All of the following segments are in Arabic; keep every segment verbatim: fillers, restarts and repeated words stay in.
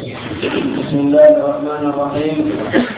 بسم الله الرحمن الرحيم.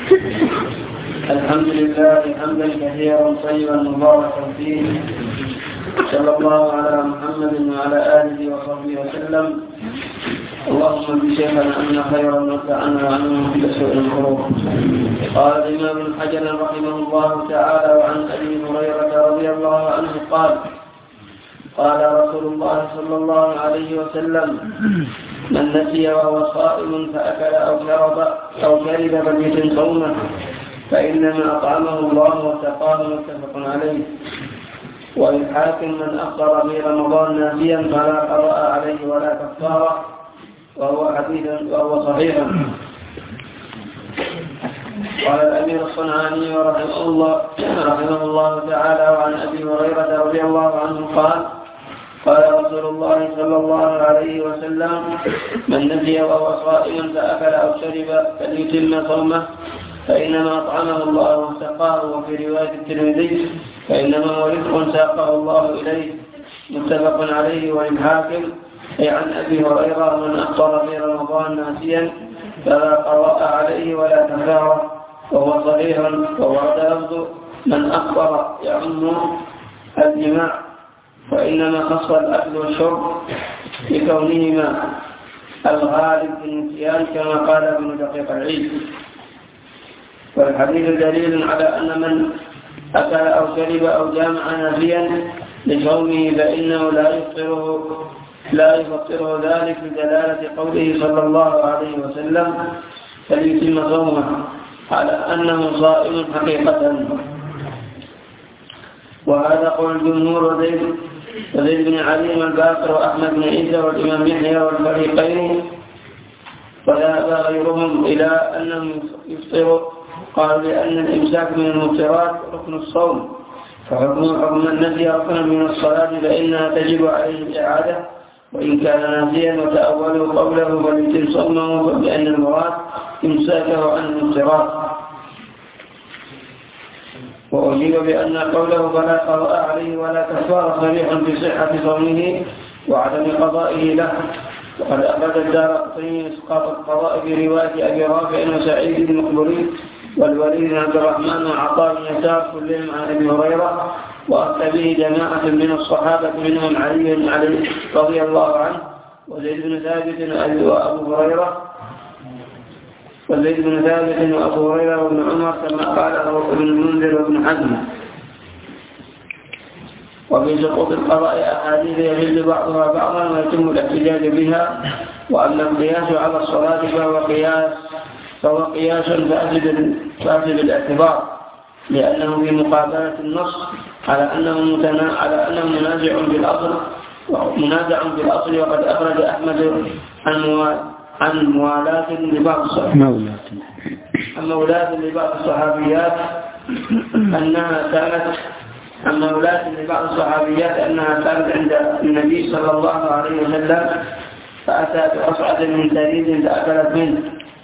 الحمد لله حمدا كثيرا طيبا مباركا فيه، صلى الله على محمد وعلى آله وصحبه وسلم. اللهم بشيخنا أن خيرا نفعنا وعنه بسوء القلوب. قال الإمام ابن حجر رحمه الله تعالى: وعن أبي هريرة رضي الله عنه قال: قال رسول الله صلى الله عليه وسلم: من نسي وهو صائم فأكل أو شرب أو شرب فليتم صومه، فإنما أطعمه الله وسقاه، متفق عليه. وللحاكم: من أفطر في رمضان ناسيا فلا قضاء عليه ولا كفارة، وهو حديث وهو صحيح. قال الأمير الصنعاني رحمه الله رحمه الله تعالى: وعن أبي هريرة رضي الله عنه قال: قال رسول الله صلى الله عليه وسلم: من نسي وهو صائم فأكل أو شرب فليتم صومه، فإنما أطعمه الله وسقاه. وفي رواية الترمذي: فإنما هو رزق ساقه الله إليه، متفق عليه. وللحاكم أي عن أبي هريرة: من أفطر في رمضان ناسيا فلا قضاء عليه ولا كفارة، وهو صحيح. وورد لفظ من أفطر يعم الجماع، وإنما خص الأكل والشرب بكونهما الغالب في النسيان، كما قال ابن دقيق العيد. والحديث دليل على أن من أكل أو شرب أو جامع ناسيا لصومه فإنه لا يفطره لا يفطره ذلك بدلالة قوله صلى الله عليه وسلم: فليتم صومه، على أنه صائم حقيقة. وهذا قول الجمهور وزيد وزيد بن علي والباقر وأحمد بن عيسى والإمام يحيى والفريقين. وذهب غيرهم إلى أنهم يفطروا، قالوا لأن الإمساك من المفطرات ركن الصوم، فحكم حكم النسي ركن من الصلاة، فإنها تجب عليه الإعادة وإن كان ناسيا. وتأولوا قوله فليتم صومه بأن المراد إمساكه عن المفطرات. وأجيب بأن قوله فلا قضاء عليه ولا كفارة صريح في صحة صومه وعدم قضائه له. وقد أخرج الدارقطني إسقاط القضاء في رواية أبي رافع وسعيد المقبري والوليد بن عبد الرحمن وعطاء بن يسار كلهم عن أبي هريرة، وأتى به جماعة من الصحابة منهم علي بن علي رضي الله عنه وزيد بن ثابت وأبو هريرة وزيد بن ثابت وأبو هريرة وابن عمر، كما قاله ابن المنذر وابن حزم. وفي سقوط القضاء أحاديث يجل بعضها بعضا ويتم الاحتجاج بها. وأما القياس على الصلاة فهو قياس فهو قياس فاسد فاسد الاعتبار، لأنه في مقابلة النص على أنه متنا على أنه منازع بالأصل منازع بالأصل. وقد أخرج أحمد عن عن موالاة لبعض الصحابيات عن مولاة لبعض الصحابيات أنها كانت عن مولاة لبعض الصحابيات أنها كانت عند النبي صلى الله عليه وسلم، فأتى بقطعة من ثريد فأكلت منه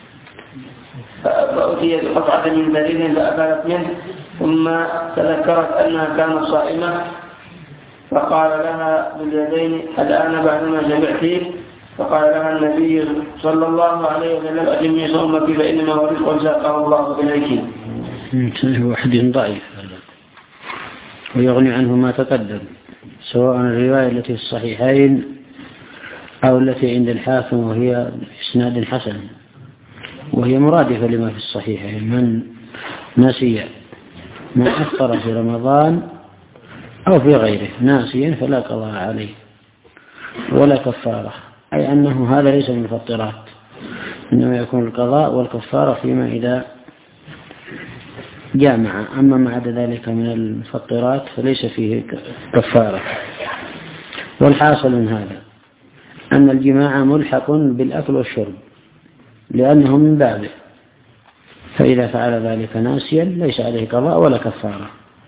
فأتي بقطعة من ثريد فأكلت منه ثم تذكرت أنها كانت صائمة، فقال لها باليدين: الآن بعدما شبعتي؟ فقال لها النبي صلى الله عليه وسلم: أتمي صومك فإنما هو رزق ساقه الله إليك. هو حديث ضعيف ويغني عنه ما تقدم، سواء الرواية التي في الصحيحين أو التي عند الحاكم وهي إسناد حسن، وهي مرادفة لما في الصحيحين: من نسي من أفطر في رمضان أو في غيره ناسيا فلا قضاء عليه ولا كفارة، أي أنه هذا ليس من المفطرات، إنما يكون القضاء والكفارة فيما إذا جامع. أما ما عدا ذلك من المفطرات فليس فيه كفارة. والحاصل من هذا أن الجماع ملحق بالأكل والشرب لأنه من بابه، فإذا فعل ذلك ناسيا ليس عليه قضاء ولا كفارة.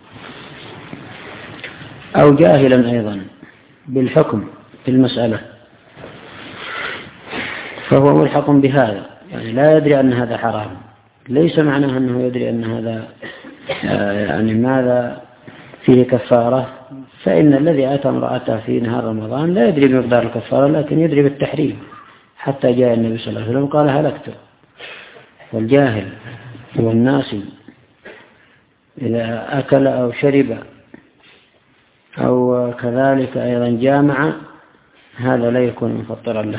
أو جاهلا أيضا بالحكم في المسألة فهو ملحق بهذا، يعني لا يدري أن هذا حرام، ليس معناه أنه يدري أن هذا يعني ماذا فيه كفارة. فإن الذي أتى امرأته في نهار رمضان لا يدري بمقدار الكفارة، لكن يدري بالتحريم، حتى جاء النبي صلى الله عليه وسلم قال هلكت. والجاهل والناسي إذا أكل أو شرب أو كذلك أيضا جامع هذا لا يكون مفطرا له،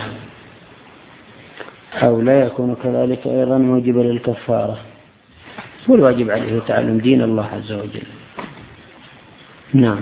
أو لا يكون كذلك أيضا موجبا للكفارة، والواجب عليه تعلم دين الله عز وجل. نعم.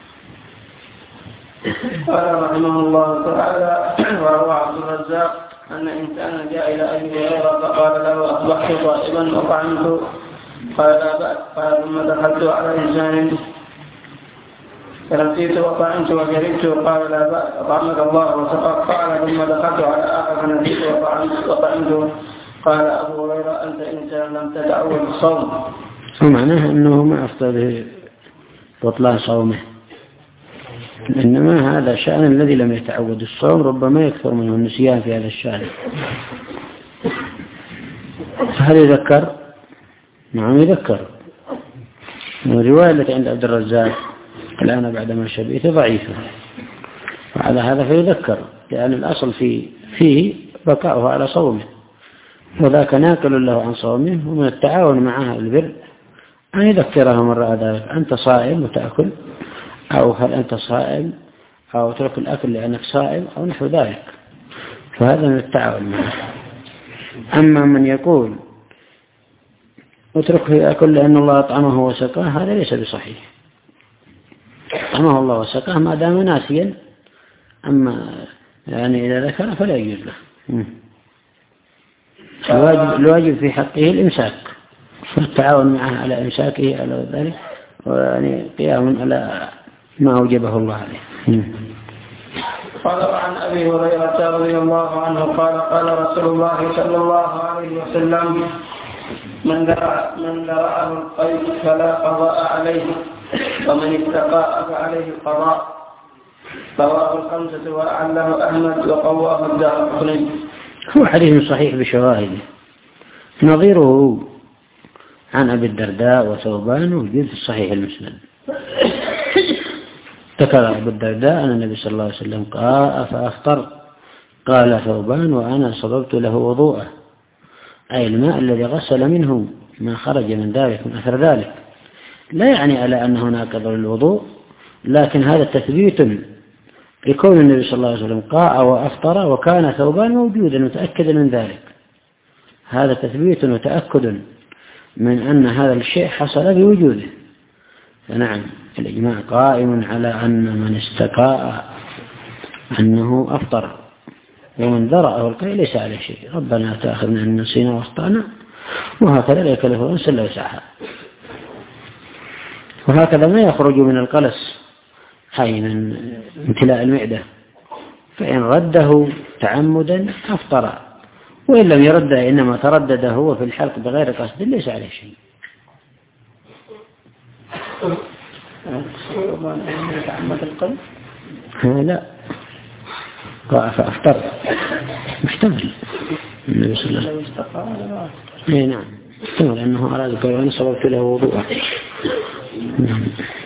قال رحمه الله تعالى: وروى عبد الرزاق أن إنسانا جاء إلى أبي هريرة فقال له: أصبحت صائما وطعمت. قال: لا بأس. قال: ثم دخلت على إنسان فنسيت وطعمت وشربت. قال: لا بأس، أطعمك الله وسقاك. قال: ثم دخلت على آخر فنسيت وطعمت. قال أبو هريرة: أنت إنسان لم تتعود الصوم. ومعناه أنه ما أفضل بطلان صومه، إنما هذا شأن الذي لم يتعود الصوم، ربما يكثر منه النسيان في هذا الشأن. هل يذكر؟ نعم يذكر. الرواية التي عند عبد الرزاق الآن بعدما شبيت ضعيفة، وعلى هذا فيذكر، لأن الأصل في فيه بقاؤه على صومه، وذاك ناقل له عن صومه. ومن التعاون معها البر أن يذكره من رأى ذلك: أنت صائم وتأكل، أو هل أنت صائم، أو ترك الأكل لأنك صائم، أو نحو ذلك. فهذا من التعاون معه. أما من يقول اتركه يأكل لأن الله أطعمه وسقاه، هذا ليس بصحيح. أطعمه الله وسقاه ما دام ناسيا، أما يعني إذا ذكر فلا يجوز له. الواجب, الواجب في حقه الإمساك، والتعاون معه على إمساكه على ذلك، ويعني قيام على ما أوجبه الله عليه. قال: عن أبي هريرة رضي الله عنه قال: قال رسول الله صلى الله عليه وسلم: من ذرع من ذرعه القيد فلا قضاء عليه، ومن اتقاء فعليه القضاء. رواه الخمسة وأعله أحمد وقواه الدارقطني. هو حديث صحيح بشواهده. نظيره عن أبي الدرداء وثوبان وجود في الصحيح المسند. ذكر أبو الدرداء أن النبي صلى الله عليه وسلم قال: فأفطر. قال ثوبان: وأنا صببت له وضوءه، أي الماء الذي غسل منه ما خرج من ذلك من أثر ذلك. لا يعني على أن هناك ضرر الوضوء، لكن هذا تثبيت لكون النبي صلى الله عليه وسلم قاء وأفطر وكان ثوبان موجودا متأكدا من ذلك. هذا تثبيت وتأكد من أن هذا الشيء حصل بوجوده. فنعم الإجماع قائم على أن من استقاء أنه أفطر، ومن ذرأه القيء ليس عليه شيء. ربنا تأخذنا أن نسينا واخطأنا، وهكذا لا يكلف نفسا إلا وسعها. وهكذا ما يخرج من القلس حين امتلاء المعدة، فإن رده تعمدا أفطر، وإن لم يرده إنما تردد هو في الحلق بغير قصد ليس عليه شيء. تعمد القلب؟ لا، قاء فأفطر محتمل. النبي صلى الله عليه وسلم اي نعم محتمل أنه أراد كونه صببت له وضوءه. نعم.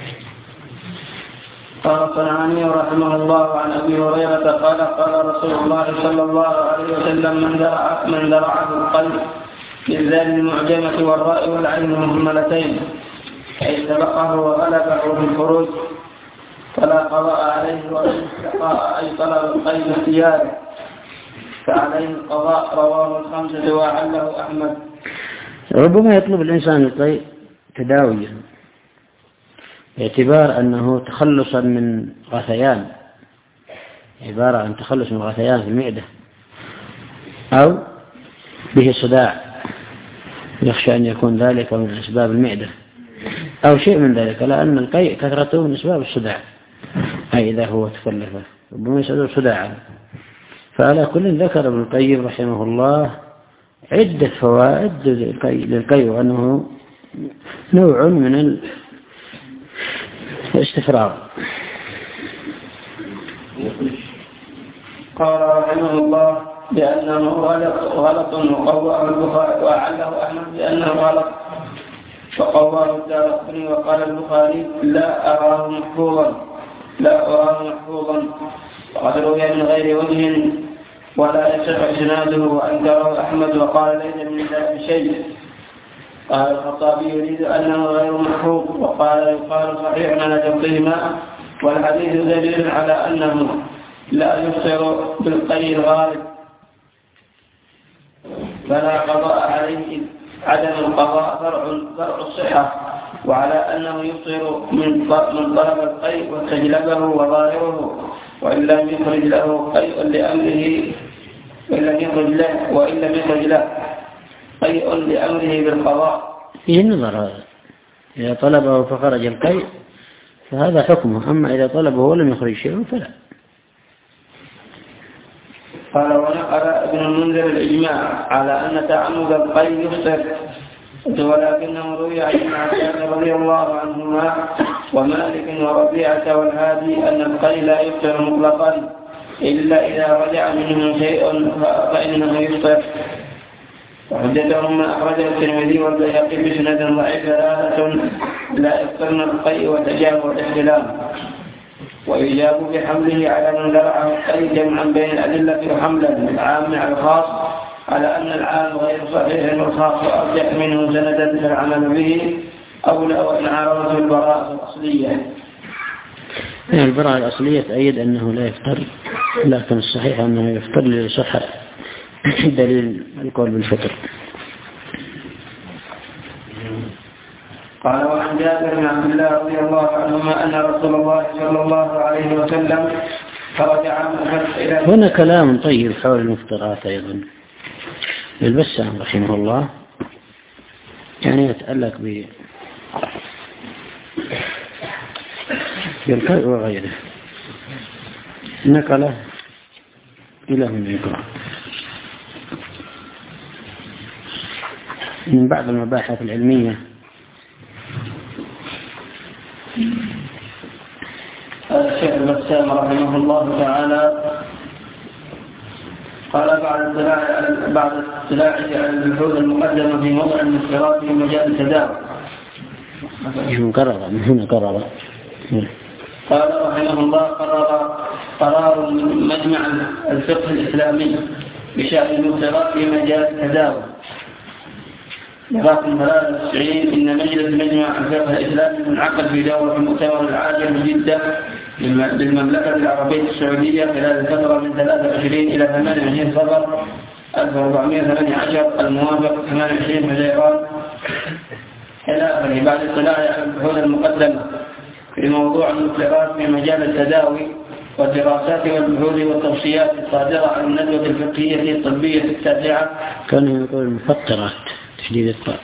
قال الصنعاني رحمه الله عن أبي هريرة قال: قال رسول الله صلى الله عليه وسلم: من ذرع من ذرعه القلب بالذال المعجمة والراء والعين مهملتين، أي سبقه وغلبه في الخروج فلا قضاء عليه، وإن استقاء أي طلب القيد اختياره فعليه القضاء. رواه الخمسة وأعله أحمد. ربما يطلب الإنسان القيد تداويا باعتبار أنه تخلصا من غثيان، عبارة عن تخلص من غثيان في المعدة، أو به صداع يخشى أن يكون ذلك من أسباب المعدة أو شيء من ذلك، لأن القيء كثرته من أسباب الصداع، أي إذا هو تكلفه ربما يسبب صداعا. فعلى كل ذكر ابن القيم رحمه الله عدة فوائد للقيء، وأنه نوع من الاستفراغ. قال رحمه الله بأنه غلط وقواه البخاري، وأعله أحمد بأنه غلط فقواه الدارقطني. وقال البخاري: لا أراه محفوظا لا أراه محفوظا وقد روي من غير وجه ولا يصح إسناده وأنكره أحمد وقال ليس من ذلك شيء. قال الخطابي يريد أنه غير محفوظ، وقال يقال صحيح على جبته ماء، والحديث دليل على أنه لا يفطر بالقي الغالب فلا قضاء عليه، عدم القضاء فرع فرع الصحة، وعلى أنه يفطر من طلب القي واستجلبه وظاهره، وإن لم يخرج له قيء لأمره وإن لم يخرج له وإن لم يخرج له قيء لأمره بالقضاء. فيه نظر هذا، إذا طلبه فخرج القيء فهذا حكمه، أما إذا طلبه ولم يخرج شيء فلا. قال ونقل ابن المنذر الإجماع على أن تعمد القيء يفطر، ولكنه روي عن ابن عباس رضي الله عنهما ومالك وربيعة والهادي أن القيء لا يفطر مطلقا إلا إذا رجع منه شيء فإنه يفطر. وحدثهم ما أخرجه الترمذي والبيهقي بسند ضعيف ثلاثة لا يفطرن القيء والتجاب والاحتلام، ويجاب بحمله على من ذرعه القيء جمعا بين الأدلة وحملا العام على الخاص، على أن العام غير صحيح والخاص أرجح منه سندا فالعمل به أولى وإن عارضته البراءة الأصلية. البراءة الأصلية تأيد أنه لا يفطر، لكن الصحيح أنه يفطر لصحة دليل القول بالفطر. قال وعن جابر بن عبد الله رضي الله عنهما أن رسول الله صلى الله عليه وسلم خرج عام الفتح إلى هنا كلام طيب حول المفطرات أيضا للبسام رحمه الله، يعني يتعلق ب بالقيء وغيره، نقله إلى من يقرأ من بعض المباحث العلمية. الشيخ البسام رحمه الله تعالى قال بعد اطلاع بعد اطلاعه على البحوث المقدمة في موضع المفطرات في مجال التداول. قرر من هنا قرر قال رحمه الله قرر قرار مجمع الفقه الإسلامي بشأن المفطرات في مجال التداول رقم ثلاثة وتسعين إن مجلس مجمع الفقه الإسلامي منعقد في دورة المؤتمر العاجل بجدة بالمملكة العربية السعودية خلال الفترة من ثلاثة وعشرين إلى ثمانية وعشرين صفر ألف وأربعمائة وثمانية عشر الموافق ثمانية وعشرين فبراير إلى آخره، بعد اطلاع على البحوث المقدمة في موضوع المفطرات في مجال التداوي والدراسات والبحوث والتوصيات الصادرة عن الندوة الفقهية الطبية التاسعة. كان يقول المفطرات تشديد الطاء.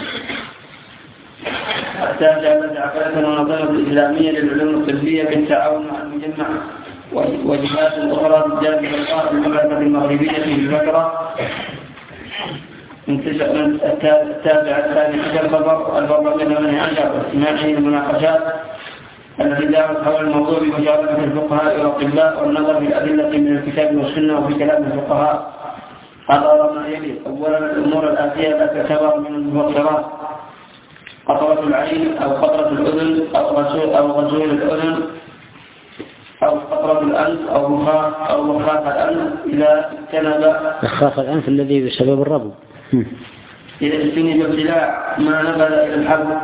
التاسعة التي عقدتها المنظمة الإسلامية للعلوم الطبية بالتعاون مع المجمع وجهات أخرى بالجانب الخاص بالمملكة المغربية في الفترة من التاسع الثاني عشر صفر ألف وأربعمائة وثمانية عشر واجتماعه المناقشات التي دارت حول الموضوع بمشاركة الفقهاء والأطباء والنظر في الأدلة من الكتاب والسنة وفي كلام الفقهاء. قرر ما يلي: أولا الأمور الآتية لا تعتبر من المفطرات: قطرة العين أو قطرة الأذن أو غسول أو غسول الأذن أو قطرة الأنف أو مخاخ أو مخاخ الأنف إذا اجتنب مخاخ الأنف الذي بسبب الربو إذا اجتنب ابتلاع ما نبذ إلى الحلق.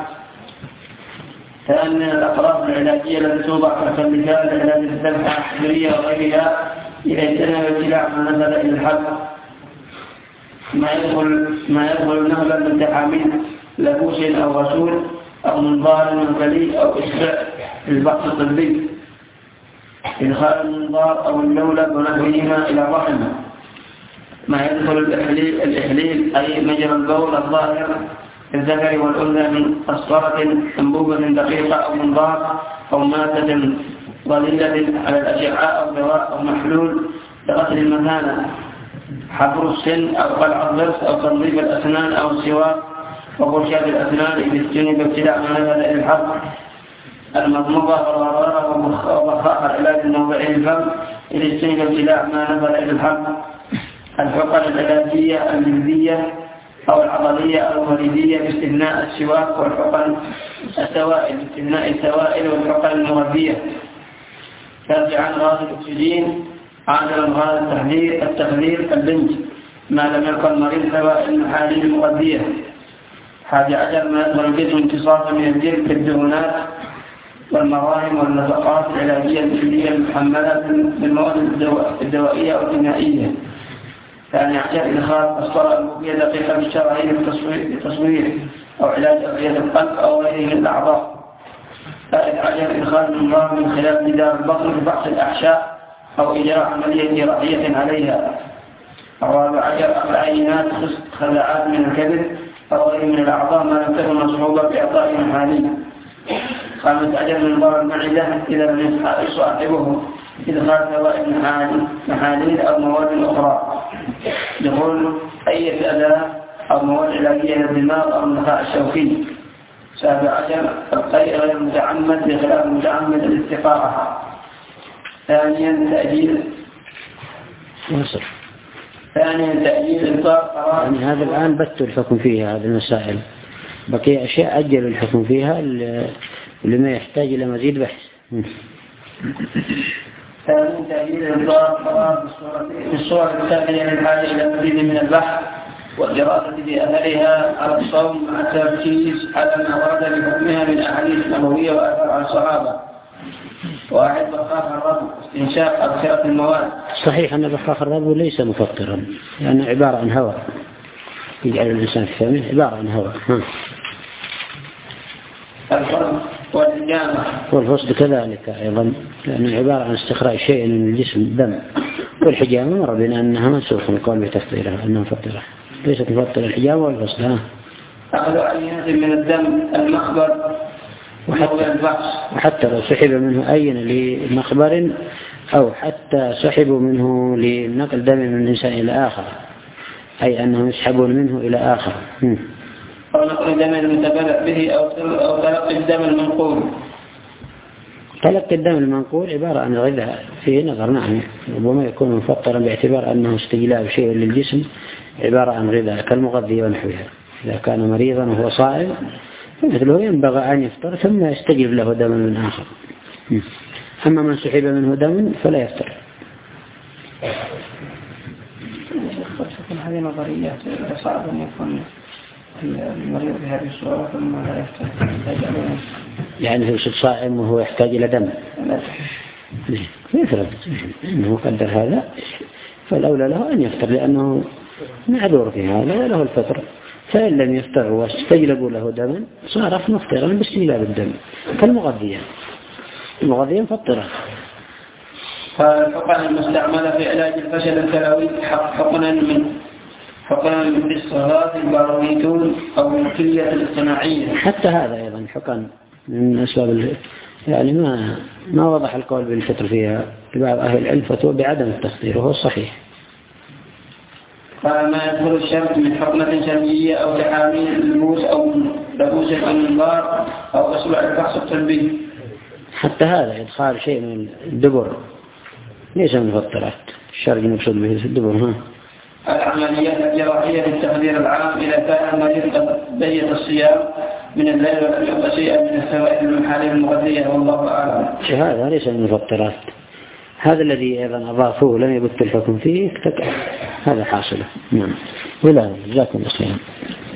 ثانيا الأقراص العلاجية التي توضع تحت اللسان لعلاج الذبحة الحجرية وغيرها إذا اجتنب ابتلاع ما نبذ إلى الحلق. ما يدخل ما يدخل نهبا من تحاميل لبوس أو غسول أو منظار منزلي أو إشباع في البحث الطبي. إدخال المنظار أو اللولب ونحوهما إلى الرحم. ما يدخل الإحليل, الإحليل أي مجرى البول الظاهر الذكر والأنثى من قسطرة أنبوبة دقيقة أو منظار أو مادة ظليلة على الأشعة أو دواء أو محلول لغسل المثانة. حفر السن أو قلع الضرس أو تنظيف الأسنان أو السواك وفرشاة الأسنان إذا اجتنب ابتلاع ما نبذ إلى الحلق. المضمضة والغرارة وبخاخ العلاج الموضعي الفم إذا اجتنب ابتلاع ما نبذ إلى الحلق. الحقن العلاجية الجلدية أو العضلية أو الوريدية باستثناء السواك والحقن السوائل باستثناء السوائل والحقن المغذية. تابعا غاز الأكسجين عادل هذا التحذير التخذير البنت ما لم يكن مريض سواء المحاليل المغذية. حادي عشر ما يظهر الجسم امتصاصا من الجلد بالدهونات والمراهم والنفقات العلاجية الجلدية المحملة بالمواد الدوائية أو الكيميائية. ثاني عشر إدخال الصلاة المفيدة دقيقة بالشرايين للتصوير أو علاج أغذية القلب أو غيره من الأعضاء. ثالث عشر إدخال النظام من خلال جدار البطن لفحص الأحشاء أو إجراء عملية جراحية عليها. الرابع عشر أخذ عينات خزعات من الكبد أو غيره من الأعضاء ما لم تكن مصحوبة بإعطاء محاليل. خامس عشر من ضرر المعدة إذا لم يصاحبه إدخال سواء محاليل أو مواد أخرى، دخول أي أداة أو مواد علاجية للدماغ أو النخاع الشوكي. سابع عشر القيء غير المتعمد بخلاف المتعمد الاستقاءة. ثانيا تأجيل مصر. ثانيا تأجيل إصدار قرار. يعني هذا الآن بت الحكم فيها هذه المسائل، بقي أشياء أجل الحكم فيها لما يحتاج إلى مزيد بحث. ثانيا تأجيل إصدار قرار بالصور الثانية للحاجة إلى مزيد من البحث والدراسة بأثرها على الصوم مع التركيز على ما ورد بحكمها من أحاديث نبوية وآثار عن الصحابة. واحد بخاخ الرب استنشاق أبخرة المواد. صحيح أن بخاخ الرب ليس مفطرا لأنه يعني عبارة عن هواء يجعل الإنسان في فمه عبارة عن هواء. الفرد والحجامة والفصد كذلك أيضا لأنه عبارة عن استخراج شيء من الجسم دم. والحجامة مر بنا أنها منسوخ من القول بتفطيرها أنها مفطرة، ليست مفطرة الحجامة والفصد. أخذ عينات من الدم المخبر وحتى, وحتى لو سحب منه أي لمخبر أو حتى سحبوا منه لنقل دم من إنسان إلى آخر، أي أنهم يسحبون منه إلى آخر. أو نقل الدم المتبرع به أو تلقي الدم المنقول. تلقي الدم المنقول عبارة عن غذاء فيه نظر، نعم ربما يكون مفطرا باعتبار أنه استجلاب شيء للجسم عبارة عن غذاء كالمغذي ونحوها. إذا كان مريضا وهو صائم فمثله ينبغي أن يفطر ثم يستجيب له دم من آخر. أما من سحب منه دم فلا يفطر. هذه نظريات صعب أن يكون المريض بهذه الصورة ثم لا يفطر. يعني هو صائم وهو يحتاج إلى دم يفرض إنه قدر هذا فالأولى له أن يفطر لأنه معذور في هذا وله الفطر. فإن لم يفطر واستجلبوا له دما صار مفطرا باستجلاب الدم كالمغذية. المغذية مفطرة. فالحقن المستعملة في علاج الفشل الكلوي حقنا من حقنا من الصهات البارويتون أو من الكلية الاصطناعية. حتى هذا أيضا حقن من أسباب يعني ما ما وضح القول بالفطر فيها بعض أهل العلم فتوى بعدم التخدير وهو الصحيح. فما يدخل الشرط من حقنة شرجية أو تحاميل اللبوس أو لبوس الأنبار أو أصبع الفحص الطبي. حتى هذا إدخال شيء من الدبر ليس من مفطرات الشرج المقصود به الدبر. ها العمليات الجراحية للتخدير العام إذا كان المريض قد بيت الصيام من الليل ولم يبقى شيئا من السوائل المحاليل المغذية والله أعلم. هذا ليس من المفطرات. هذا الذي أيضا أضافوه لم يبت الحكم فيه هذا حاصله. نعم ولا جزاكم الله خيرا.